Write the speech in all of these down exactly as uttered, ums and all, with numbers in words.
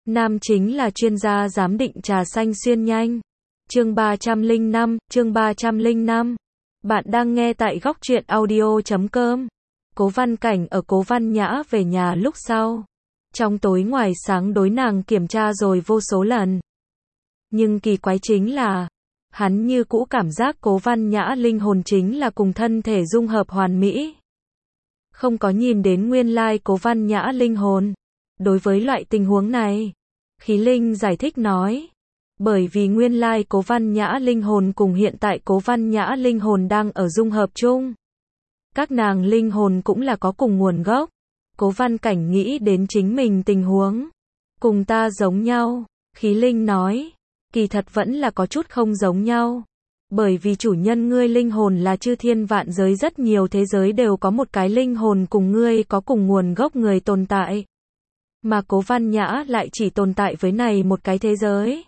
Nam chính là chuyên gia giám định trà xanh xuyên nhanh. Chương ba trăm lẻ năm, chương ba trăm lẻ năm. Bạn đang nghe tại góc truyện audio chấm com. Cố Văn Cảnh ở Cố Văn Nhã về nhà lúc sau. Trong tối ngoài sáng đối nàng kiểm tra rồi vô số lần. Nhưng kỳ quái chính là, hắn như cũ cảm giác Cố Văn Nhã linh hồn chính là cùng thân thể dung hợp hoàn mỹ. Không có nhìn đến nguyên lai Cố Văn Nhã linh hồn. Đối với loại tình huống này, Khí Linh giải thích nói, bởi vì nguyên lai Cố Văn Nhã linh hồn cùng hiện tại Cố Văn Nhã linh hồn đang ở dung hợp chung. Các nàng linh hồn cũng là có cùng nguồn gốc. Cố Văn Cảnh nghĩ đến chính mình tình huống. Cùng ta giống nhau, Khí Linh nói, kỳ thật vẫn là có chút không giống nhau. Bởi vì chủ nhân ngươi linh hồn là chư thiên vạn giới, rất nhiều thế giới đều có một cái linh hồn cùng ngươi có cùng nguồn gốc người tồn tại. Mà Cố Văn Nhã lại chỉ tồn tại với này một cái thế giới.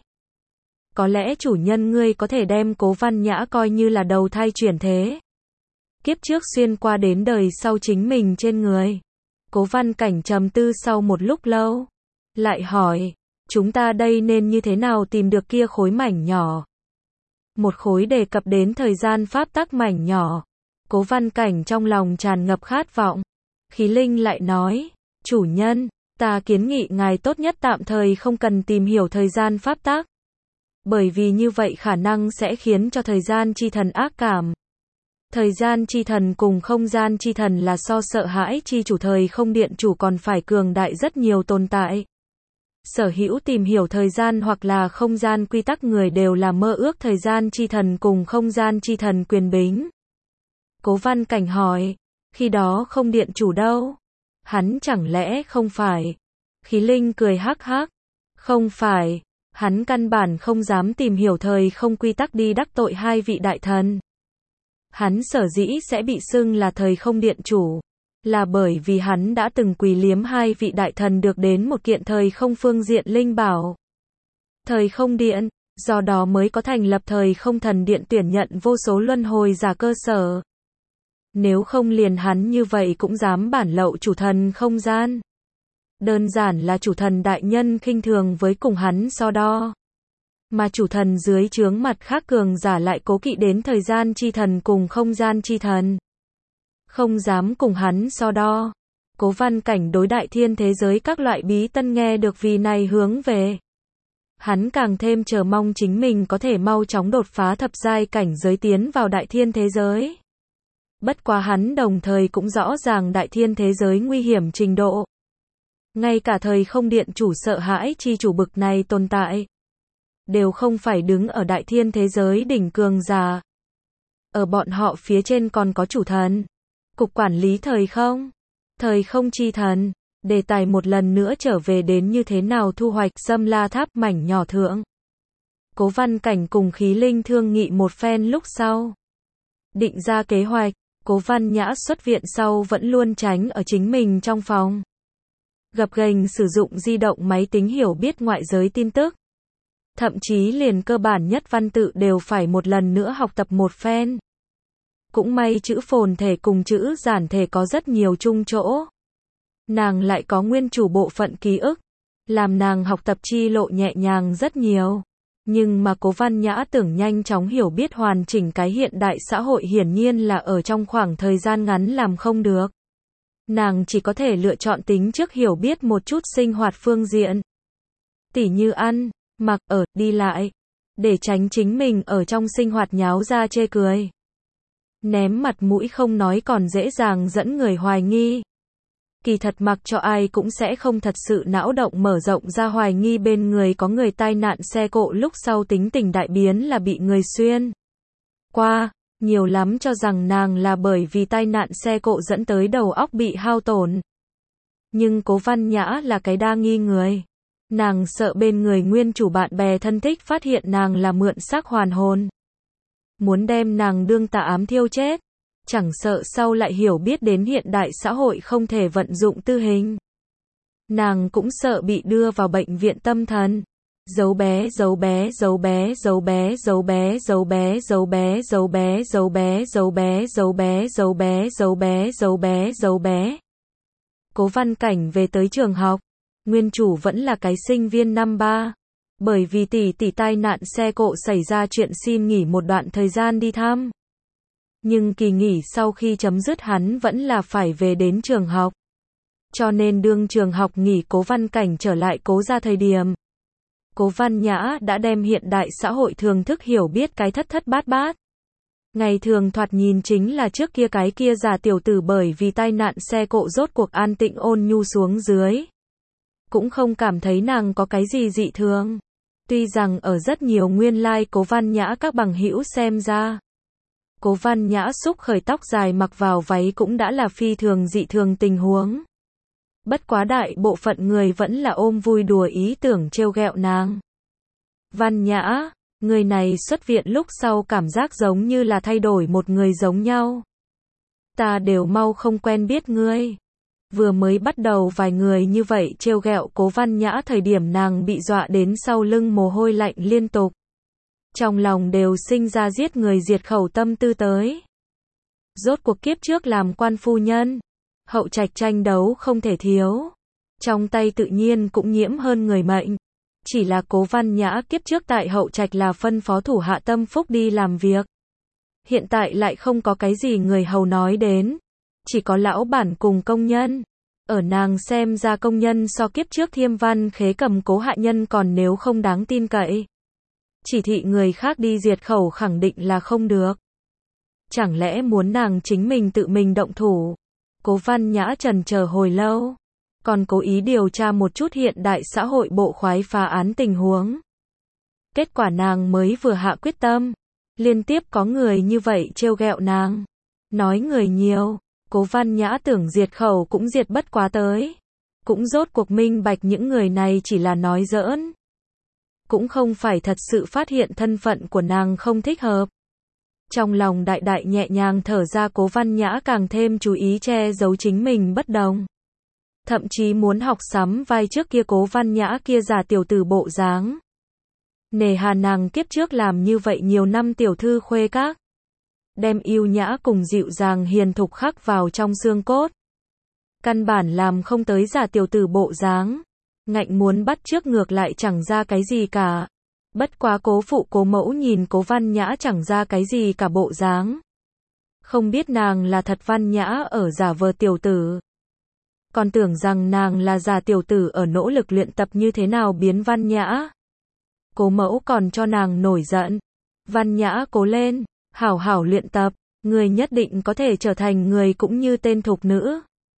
Có lẽ chủ nhân ngươi có thể đem Cố Văn Nhã coi như là đầu thai chuyển thế. Kiếp trước xuyên qua đến đời sau chính mình trên người. Cố Văn Cảnh trầm tư sau một lúc lâu. Lại hỏi, chúng ta đây nên như thế nào tìm được kia khối mảnh nhỏ? Một khối đề cập đến thời gian pháp tắc mảnh nhỏ. Cố Văn Cảnh trong lòng tràn ngập khát vọng. Khí Linh lại nói, chủ nhân, ta kiến nghị ngài tốt nhất tạm thời không cần tìm hiểu thời gian pháp tắc. Bởi vì như vậy khả năng sẽ khiến cho thời gian chi thần ác cảm. Thời gian chi thần cùng không gian chi thần là so sợ hãi chi chủ thời không điện chủ còn phải cường đại rất nhiều tồn tại. Sở hữu tìm hiểu thời gian hoặc là không gian quy tắc người đều là mơ ước thời gian chi thần cùng không gian chi thần quyền bính. Cố Văn Cảnh hỏi, khi đó không điện chủ đâu? Hắn chẳng lẽ không phải? Khí Linh cười hắc hắc, không phải, hắn căn bản không dám tìm hiểu thời không quy tắc đi đắc tội hai vị đại thần. Hắn sở dĩ sẽ bị xưng là thời không điện chủ, là bởi vì hắn đã từng quỳ liếm hai vị đại thần được đến một kiện thời không phương diện linh bảo. Thời không điện, do đó mới có thành lập thời không thần điện tuyển nhận vô số luân hồi giả cơ sở. Nếu không liền hắn như vậy cũng dám bản lậu chủ thần không gian. Đơn giản là chủ thần đại nhân khinh thường với cùng hắn so đo. Mà chủ thần dưới trướng mặt khác cường giả lại cố kỵ đến thời gian chi thần cùng không gian chi thần. Không dám cùng hắn so đo. Cố Văn Cảnh đối đại thiên thế giới các loại bí tân nghe được vì này hướng về. Hắn càng thêm chờ mong chính mình có thể mau chóng đột phá thập giai cảnh giới tiến vào đại thiên thế giới. Bất quá hắn đồng thời cũng rõ ràng đại thiên thế giới nguy hiểm trình độ. Ngay cả thời không điện chủ sợ hãi chi chủ bực này tồn tại. Đều không phải đứng ở đại thiên thế giới đỉnh cường giả. Ở bọn họ phía trên còn có chủ thần. Cục quản lý thời không. Thời không chi thần. Đề tài một lần nữa trở về đến như thế nào thu hoạch Sâm La Tháp mảnh nhỏ thượng. Cố Văn Cảnh cùng Khí Linh thương nghị một phen lúc sau. Định ra kế hoạch. Cố Văn Nhã xuất viện sau vẫn luôn tránh ở chính mình trong phòng. Gập ghềnh sử dụng di động máy tính hiểu biết ngoại giới tin tức. Thậm chí liền cơ bản nhất văn tự đều phải một lần nữa học tập một phen. Cũng may chữ phồn thể cùng chữ giản thể có rất nhiều chung chỗ. Nàng lại có nguyên chủ bộ phận ký ức, làm nàng học tập chi lộ nhẹ nhàng rất nhiều. Nhưng mà Cố Văn Nhã tưởng nhanh chóng hiểu biết hoàn chỉnh cái hiện đại xã hội hiển nhiên là ở trong khoảng thời gian ngắn làm không được. Nàng chỉ có thể lựa chọn tính trước hiểu biết một chút sinh hoạt phương diện. Tỉ như ăn, mặc, ở, đi lại. Để tránh chính mình ở trong sinh hoạt nháo ra chê cười. Ném mặt mũi không nói còn dễ dàng dẫn người hoài nghi. Kỳ thật mặc cho ai cũng sẽ không thật sự não động mở rộng ra hoài nghi bên người có người tai nạn xe cộ lúc sau tính tình đại biến là bị người xuyên qua, nhiều lắm cho rằng nàng là bởi vì tai nạn xe cộ dẫn tới đầu óc bị hao tổn. Nhưng Cố Văn Nhã là cái đa nghi người. Nàng sợ bên người nguyên chủ bạn bè thân thích phát hiện nàng là mượn xác hoàn hồn. Muốn đem nàng đương tà ám thiêu chết. Chẳng sợ sau lại hiểu biết đến hiện đại xã hội không thể vận dụng tư hình. Nàng cũng sợ bị đưa vào bệnh viện tâm thần. Giấu bé, giấu bé, giấu bé, giấu bé, giấu bé, giấu bé, giấu bé, giấu bé, giấu bé, giấu bé, giấu bé, giấu bé, giấu bé, giấu bé, giấu bé. Cố Văn Cảnh về tới trường học. Nguyên chủ vẫn là cái sinh viên năm ba. Bởi vì tỷ tỷ tai nạn xe cộ xảy ra chuyện xin nghỉ một đoạn thời gian đi thăm. Nhưng kỳ nghỉ sau khi chấm dứt hắn vẫn là phải về đến trường học. Cho nên đương trường học nghỉ Cố Văn Cảnh trở lại Cố gia thời điểm. Cố Văn Nhã đã đem hiện đại xã hội thường thức hiểu biết cái thất thất bát bát. Ngày thường thoạt nhìn chính là trước kia cái kia già tiểu tử bởi vì tai nạn xe cộ rốt cuộc an tịnh ôn nhu xuống dưới. Cũng không cảm thấy nàng có cái gì dị thường. Tuy rằng ở rất nhiều nguyên lai like Cố Văn Nhã các bằng hữu xem ra. Cố Văn Nhã xúc khởi tóc dài mặc vào váy cũng đã là phi thường dị thường tình huống. Bất quá đại bộ phận người vẫn là ôm vui đùa ý tưởng trêu ghẹo nàng. Văn Nhã, người này xuất viện lúc sau cảm giác giống như là thay đổi một người giống nhau. Ta đều mau không quen biết ngươi. Vừa mới bắt đầu vài người như vậy trêu ghẹo Cố Văn Nhã thời điểm nàng bị dọa đến sau lưng mồ hôi lạnh liên tục. Trong lòng đều sinh ra giết người diệt khẩu tâm tư tới. Rốt cuộc kiếp trước làm quan phu nhân. Hậu trạch tranh đấu không thể thiếu. Trong tay tự nhiên cũng nhiễm hơn người mệnh. Chỉ là Cố Văn Nhã kiếp trước tại hậu trạch là phân phó thủ hạ tâm phúc đi làm việc. Hiện tại lại không có cái gì người hầu nói đến. Chỉ có lão bản cùng công nhân. Ở nàng xem ra công nhân so kiếp trước Thiêm Văn Khế cầm cố hạ nhân còn nếu không đáng tin cậy. Chỉ thị người khác đi diệt khẩu khẳng định là không được. Chẳng lẽ muốn nàng chính mình tự mình động thủ? Cố Văn Nhã trần chờ hồi lâu. Còn cố ý điều tra một chút hiện đại xã hội bộ khoái phá án tình huống. Kết quả nàng mới vừa hạ quyết tâm. Liên tiếp có người như vậy trêu ghẹo nàng. Nói người nhiều. Cố Văn Nhã tưởng diệt khẩu cũng diệt bất quá tới. Cũng rốt cuộc minh bạch những người này chỉ là nói giỡn. Cũng không phải thật sự phát hiện thân phận của nàng không thích hợp. Trong lòng đại đại nhẹ nhàng thở ra Cố Văn Nhã càng thêm chú ý che giấu chính mình bất đồng. Thậm chí muốn học sắm vai trước kia Cố Văn Nhã kia già tiểu tử bộ dáng. Nề hà nàng kiếp trước làm như vậy nhiều năm tiểu thư khuê các. Đem yêu nhã cùng dịu dàng hiền thục khắc vào trong xương cốt. Căn bản làm không tới già tiểu tử bộ dáng. Ngạnh muốn bắt chước ngược lại chẳng ra cái gì cả. Bất quá cố phụ cố mẫu nhìn Cố Văn Nhã chẳng ra cái gì cả bộ dáng. Không biết nàng là thật Văn Nhã ở giả vờ tiểu tử. Còn tưởng rằng nàng là già tiểu tử ở nỗ lực luyện tập như thế nào biến Văn Nhã. Cố mẫu còn cho nàng nổi giận. Văn Nhã cố lên, hảo hảo luyện tập, người nhất định có thể trở thành người cũng như tên thục nữ.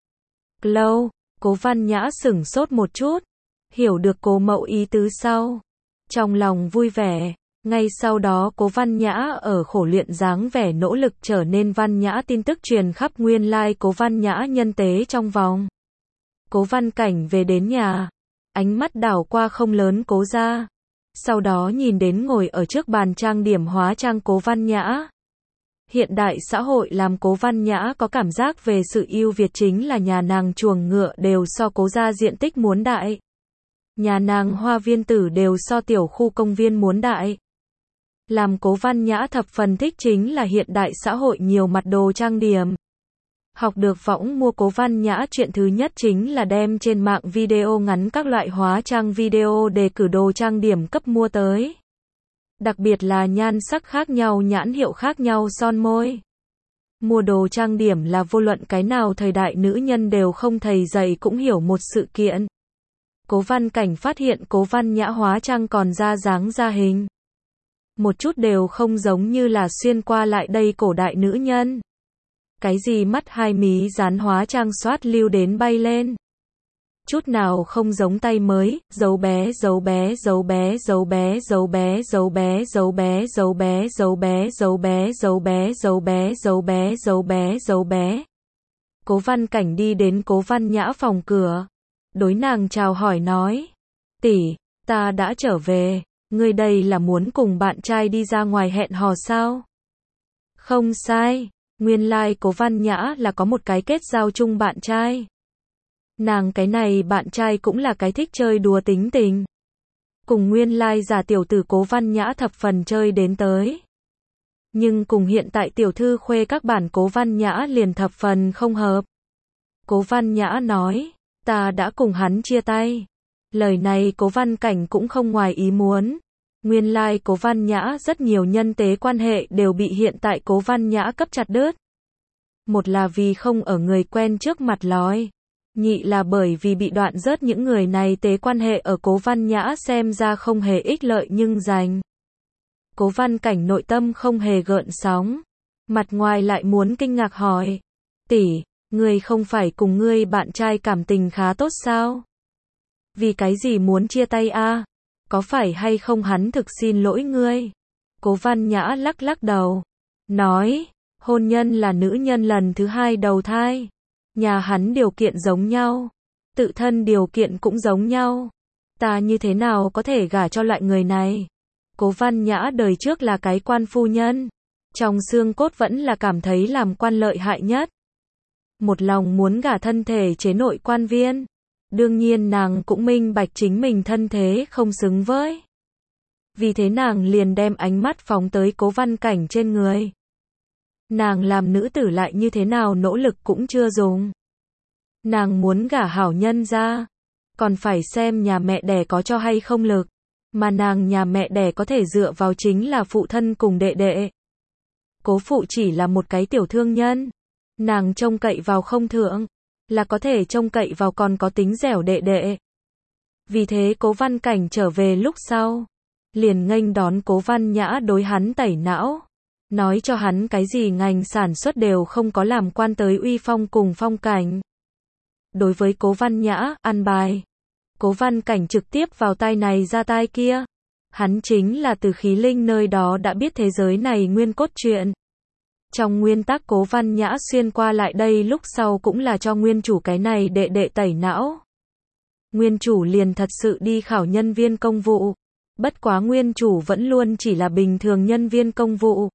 Lâu, Cố Văn Nhã sửng sốt một chút. Hiểu được cố mẫu ý tứ sau. Trong lòng vui vẻ. Ngay sau đó Cố Văn Nhã ở khổ luyện dáng vẻ nỗ lực trở nên Văn Nhã tin tức truyền khắp nguyên lai like Cố Văn Nhã nhân tế trong vòng. Cố Văn Cảnh về đến nhà. Ánh mắt đảo qua không lớn Cố gia. Sau đó nhìn đến ngồi ở trước bàn trang điểm hóa trang Cố Văn Nhã. Hiện đại xã hội làm Cố Văn Nhã có cảm giác về sự ưu việt chính là nhà nàng chuồng ngựa đều so Cố gia diện tích muốn đại. Nhà nàng hoa viên tử đều so tiểu khu công viên muốn đại. Làm Cố Văn Nhã thập phần thích chính là hiện đại xã hội nhiều mặt đồ trang điểm. Học được võng mua Cố Văn Nhã chuyện thứ nhất chính là đem trên mạng video ngắn các loại hóa trang video để cử đồ trang điểm cấp mua tới. Đặc biệt là nhan sắc khác nhau nhãn hiệu khác nhau son môi. Mua đồ trang điểm là vô luận cái nào thời đại nữ nhân đều không thầy dạy cũng hiểu một sự kiện. Cố Văn Cảnh phát hiện Cố Văn Nhã hóa trang còn ra dáng ra hình. Một chút đều không giống như là xuyên qua lại đây cổ đại nữ nhân. Cái gì mắt hai mí dán hóa trang xoát lưu đến bay lên. Chút nào không giống tay mới, dấu bé dấu bé dấu bé dấu bé dấu bé dấu bé dấu bé dấu bé dấu bé dấu bé dấu bé dấu bé dấu bé dấu bé dấu bé. Cố Văn Cảnh đi đến Cố Văn Nhã phòng cửa. Đối nàng chào hỏi nói. Tỷ, ta đã trở về, ngươi đây là muốn cùng bạn trai đi ra ngoài hẹn hò sao? Không sai, nguyên lai like Cố Văn Nhã là có một cái kết giao chung bạn trai. Nàng cái này bạn trai cũng là cái thích chơi đùa tính tình. Cùng nguyên lai like già tiểu tử Cố Văn Nhã thập phần chơi đến tới. Nhưng cùng hiện tại tiểu thư khuê các bản Cố Văn Nhã liền thập phần không hợp. Cố Văn Nhã nói. Ta đã cùng hắn chia tay. Lời này Cố Văn Cảnh cũng không ngoài ý muốn. Nguyên lai like Cố Văn Nhã rất nhiều nhân tế quan hệ đều bị hiện tại Cố Văn Nhã cấp chặt đứt. Một là vì không ở người quen trước mặt lói. Nhị là bởi vì bị đoạn rớt những người này tế quan hệ ở Cố Văn Nhã xem ra không hề ích lợi nhưng dành. Cố Văn Cảnh nội tâm không hề gợn sóng. Mặt ngoài lại muốn kinh ngạc hỏi. Tỷ, ngươi không phải cùng ngươi bạn trai cảm tình khá tốt sao? Vì cái gì muốn chia tay a? Có phải hay không hắn thực xin lỗi ngươi? Cố Văn Nhã lắc lắc đầu. Nói, hôn nhân là nữ nhân lần thứ hai đầu thai. Nhà hắn điều kiện giống nhau. Tự thân điều kiện cũng giống nhau. Ta như thế nào có thể gả cho loại người này? Cố Văn Nhã đời trước là cái quan phu nhân. Trong xương cốt vẫn là cảm thấy làm quan lợi hại nhất. Một lòng muốn gả thân thể chế nội quan viên. Đương nhiên nàng cũng minh bạch chính mình thân thế không xứng với. Vì thế nàng liền đem ánh mắt phóng tới Cố Văn Cảnh trên người. Nàng làm nữ tử lại như thế nào nỗ lực cũng chưa dùng. Nàng muốn gả hảo nhân ra. Còn phải xem nhà mẹ đẻ có cho hay không lực. Mà nàng nhà mẹ đẻ có thể dựa vào chính là phụ thân cùng đệ đệ. Cố phụ chỉ là một cái tiểu thương nhân. Nàng trông cậy vào không thượng. Là có thể trông cậy vào còn có tính dẻo đệ đệ. Vì thế Cố Văn Cảnh trở về lúc sau. Liền nghênh đón Cố Văn Nhã đối hắn tẩy não. Nói cho hắn cái gì ngành sản xuất đều không có làm quan tới uy phong cùng phong cảnh. Đối với Cố Văn Nhã, ăn bài. Cố Văn Cảnh trực tiếp vào tai này ra tai kia. Hắn chính là từ Khí Linh nơi đó đã biết thế giới này nguyên cốt truyện. Trong nguyên tắc Cố Văn Nhã xuyên qua lại đây lúc sau cũng là cho nguyên chủ cái này đệ đệ tẩy não. Nguyên chủ liền thật sự đi khảo nhân viên công vụ. Bất quá nguyên chủ vẫn luôn chỉ là bình thường nhân viên công vụ.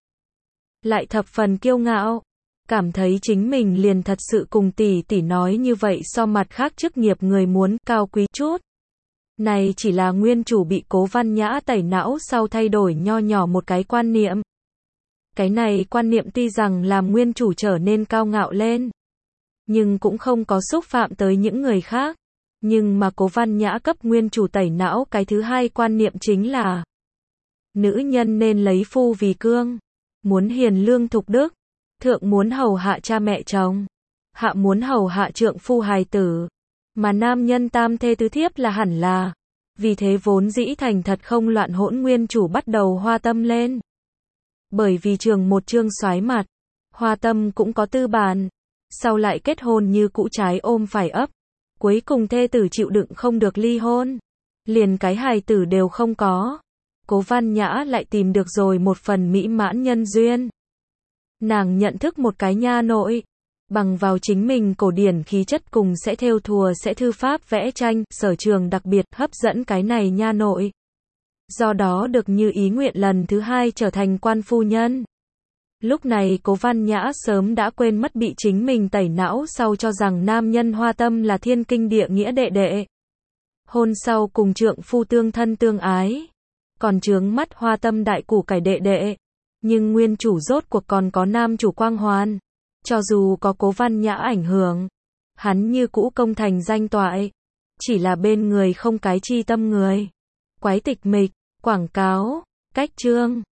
Lại thập phần kiêu ngạo. Cảm thấy chính mình liền thật sự cùng tỷ tỷ nói như vậy so mặt khác chức nghiệp người muốn cao quý chút. Này chỉ là nguyên chủ bị Cố Văn Nhã tẩy não sau thay đổi nho nhỏ một cái quan niệm. Cái này quan niệm tuy rằng làm nguyên chủ trở nên cao ngạo lên. Nhưng cũng không có xúc phạm tới những người khác. Nhưng mà Cố Văn Nhã cấp nguyên chủ tẩy não cái thứ hai quan niệm chính là nữ nhân nên lấy phu vì cương. Muốn hiền lương thục đức. Thượng muốn hầu hạ cha mẹ chồng. Hạ muốn hầu hạ trượng phu hài tử. Mà nam nhân tam thê tứ thiếp là hẳn là. Vì thế vốn dĩ thành thật không loạn hỗn nguyên chủ bắt đầu hoa tâm lên. Bởi vì trường một chương soái mặt. Hoa tâm cũng có tư bản. Sau lại kết hôn như cũ trái ôm phải ấp. Cuối cùng thê tử chịu đựng không được ly hôn. Liền cái hài tử đều không có. Cố Văn Nhã lại tìm được rồi một phần mỹ mãn nhân duyên. Nàng nhận thức một cái nha nội. Bằng vào chính mình cổ điển khí chất cùng sẽ thêu thùa sẽ thư pháp vẽ tranh, sở trường đặc biệt hấp dẫn cái này nha nội. Do đó được như ý nguyện lần thứ hai trở thành quan phu nhân. Lúc này Cố Văn Nhã sớm đã quên mất bị chính mình tẩy não sau cho rằng nam nhân hoa tâm là thiên kinh địa nghĩa đệ đệ. Hôn sau cùng trượng phu tương thân tương ái. Còn chướng mắt hoa tâm đại củ cải đệ đệ. Nhưng nguyên chủ rốt cuộc còn có nam chủ quang hoàn. Cho dù có Cố Văn Nhã ảnh hưởng. Hắn như cũ công thành danh toại. Chỉ là bên người không cái chi tâm người. Quái tịch mịch, quảng cáo, cách chương.